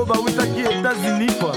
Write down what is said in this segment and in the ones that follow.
oyo bawutaki États-Unis kwa.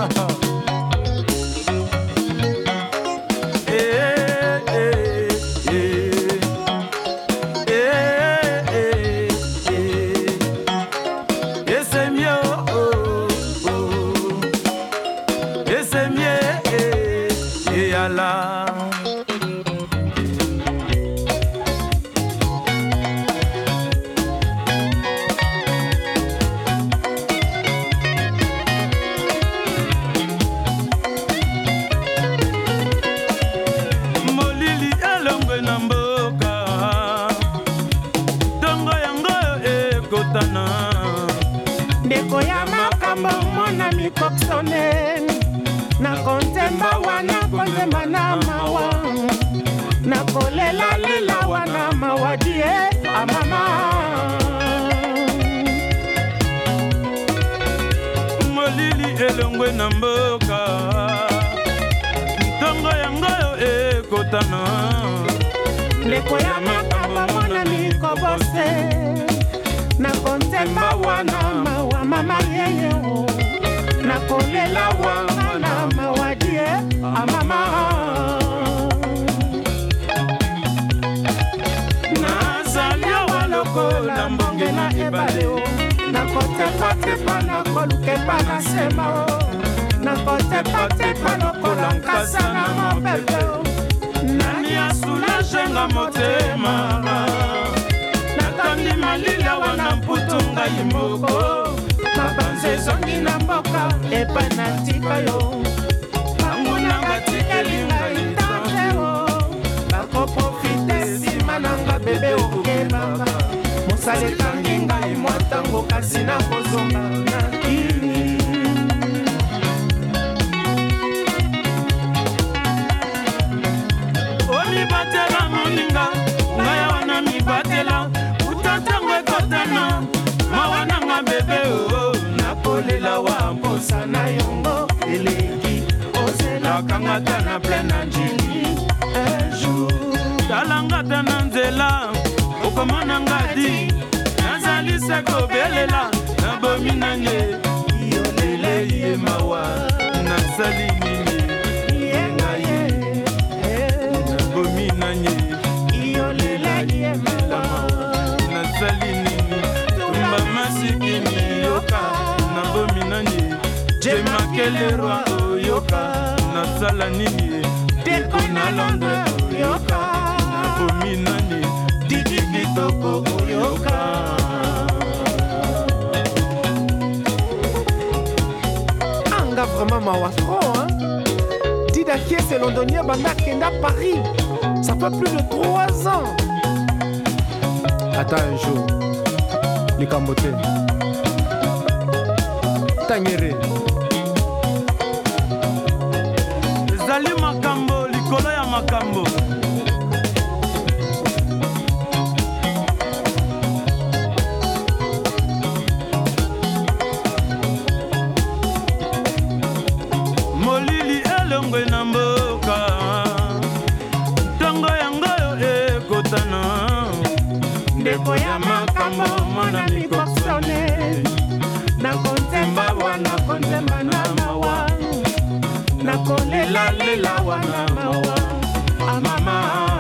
Ndeko ya makambo mona mikoksone na kontemba wana kontemba na mawa na kolela lela wana mawadie amama molili elongwe na mboka ntongo yango ekotana ndeko ya makambo mona mikobose na kontemba wana mawa mama yeyo na kolela wana mawadie amama nazali awa lokola mbonge na ebale na kotepatepa na kolukepa na sema na kotepatepa lokola nkasa na mopepe nani asulagenga motema natandi malila wana mputu ngai moko mabanza ezongi na mboka epai na tika yo bangunanga tikeli ngai tanteo bakoprofite nsima nanga bebe okebaka mosala ekangi ngai mwa ntango kasi na kozonga na kini omibatela moninga ngai wana mibatela utantango ekotana mawananga bebe nakolela wa mposa na yongo eleki ozelakangata na plein na njili ejour talangata na nzela okomona ngadi nazali se kobelela nabomi nanye yolele ye mawa nasali nini yengaye nabomi nanye yolele ye mawa nasali nini tumba masikini yoka nabomi nanye jemakelerwa oyoka nasala nini deko na londres oyoka nabomi nanye didi kitoko oyoka anga vraiment mawastro Dida Kies et londonien banda kenda Paris ça fait plus de 3 ans. Attends un jour likambote tanyere ezali makambo likolo ya makambo molili elongwe na mboka ntongo yango ekotana ndeko ya makambo mona mikoksone na kontemba wana kontemba na mawa na kolela lela wana mawa amama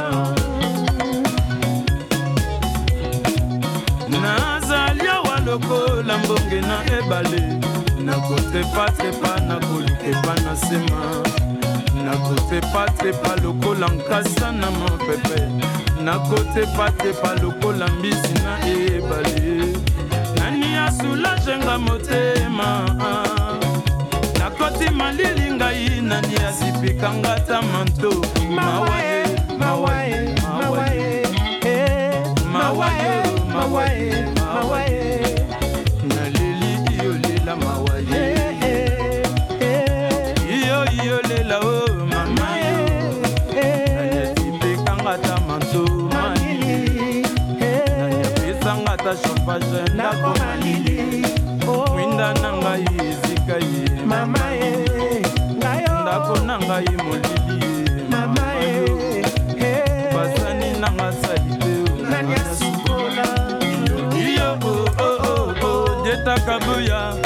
nazali awa lokola mbonge na ebale nakotepatepa nakolukepa na sema nakotepatepa lokola nkasa na mopepe nakotepatepa lokola mbisi na ebale nani asulagenga motema nakoti malili ngai nani asipikanga ta manto mawaye mawaye mawaye mawaye mawaye mawaye naleli iyolela mawaye iyolela o mamaye nanyasipikanga ta manto malili nanyapesanga ta chauffage ndako malili mwinda na ngai ezika ye mamaye ngayo ndako na ngai molili ye mamaye basani nanga salite nanyasukola iyo jetakabuya